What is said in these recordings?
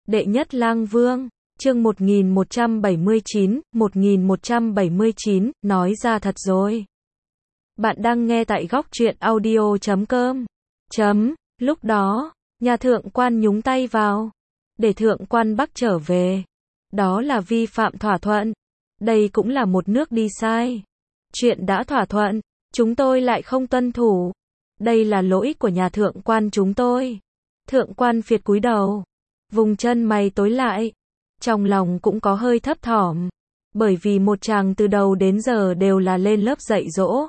Đệ nhất lang vương, chương 1179, nói ra thật rồi. Bạn đang nghe tại góc truyện audio.com. Lúc đó, nhà thượng quan nhúng tay vào, để thượng quan Bắc trở về. Đó là vi phạm thỏa thuận. Đây cũng là một nước đi sai. Chuyện đã thỏa thuận, chúng tôi lại không tuân thủ. Đây là lỗi của nhà thượng quan chúng tôi. Thượng quan Việt cúi đầu, vùng chân mày tối lại, trong lòng cũng có hơi thấp thỏm, bởi vì một chàng từ đầu đến giờ đều là lên lớp dạy dỗ.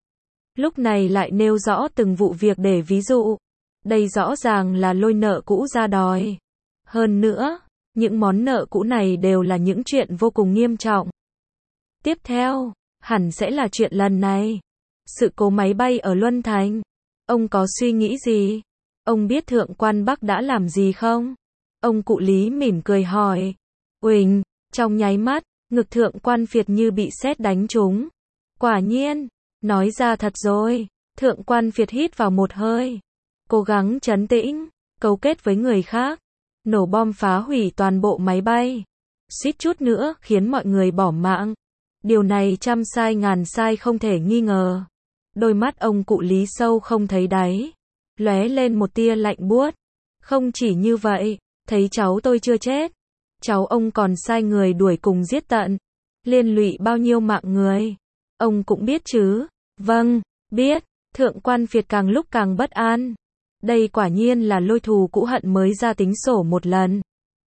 Lúc này lại nêu rõ từng vụ việc để ví dụ. Đây rõ ràng là lôi nợ cũ ra đòi. Hơn nữa, những món nợ cũ này đều là những chuyện vô cùng nghiêm trọng. Tiếp theo, hẳn sẽ là chuyện lần này. Sự cố máy bay ở Luân Thành. Ông có suy nghĩ gì? Ông biết thượng quan Bắc đã làm gì không? Ông cụ Lý mỉm cười hỏi. Uỳnh, trong nháy mắt, ngực thượng quan Việt như bị sét đánh trúng. Quả nhiên, nói ra thật rồi. Thượng quan Việt hít vào một hơi, cố gắng trấn tĩnh, cấu kết với người khác, nổ bom phá hủy toàn bộ máy bay, suýt chút nữa khiến mọi người bỏ mạng. Điều này trăm sai ngàn sai không thể nghi ngờ. Đôi mắt ông cụ Lý sâu không thấy đáy, lóe lên một tia lạnh buốt. Không chỉ như vậy, thấy cháu tôi chưa chết, cháu ông còn sai người đuổi cùng giết tận, liên lụy bao nhiêu mạng người. Ông cũng biết chứ? Vâng, biết. Thượng quan Việt càng lúc càng bất an. Đây quả nhiên là lôi thù cũ hận mới ra tính sổ một lần.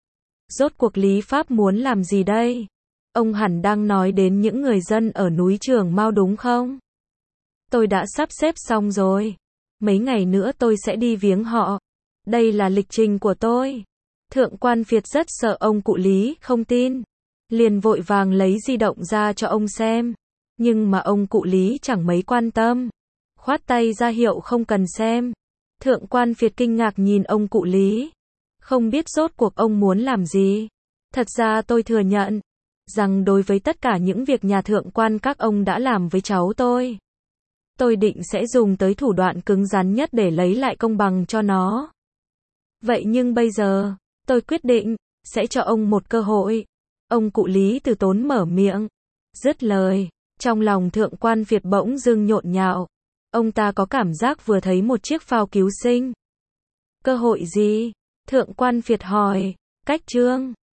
Rốt cuộc Lý Pháp muốn làm gì đây? Ông hẳn đang nói đến những người dân ở núi Trường Mao đúng không? Tôi đã sắp xếp xong rồi. Mấy ngày nữa tôi sẽ đi viếng họ. Đây là lịch trình của tôi. Thượng quan Việt rất sợ ông cụ Lý không tin, liền vội vàng lấy di động ra cho ông xem. Nhưng mà ông cụ Lý chẳng mấy quan tâm, khoát tay ra hiệu không cần xem. Thượng quan Việt kinh ngạc nhìn ông cụ Lý, không biết rốt cuộc ông muốn làm gì. Thật ra tôi thừa nhận rằng đối với tất cả những việc nhà thượng quan các ông đã làm với cháu tôi định sẽ dùng tới thủ đoạn cứng rắn nhất để lấy lại công bằng cho nó. Vậy nhưng bây giờ, tôi quyết định sẽ cho ông một cơ hội. Ông cụ Lý từ tốn mở miệng. Dứt lời, trong lòng thượng quan Việt bỗng dưng nhộn nhạo. Ông ta có cảm giác vừa thấy một chiếc phao cứu sinh. Cơ hội gì? Thượng quan Việt hỏi. Cách trương.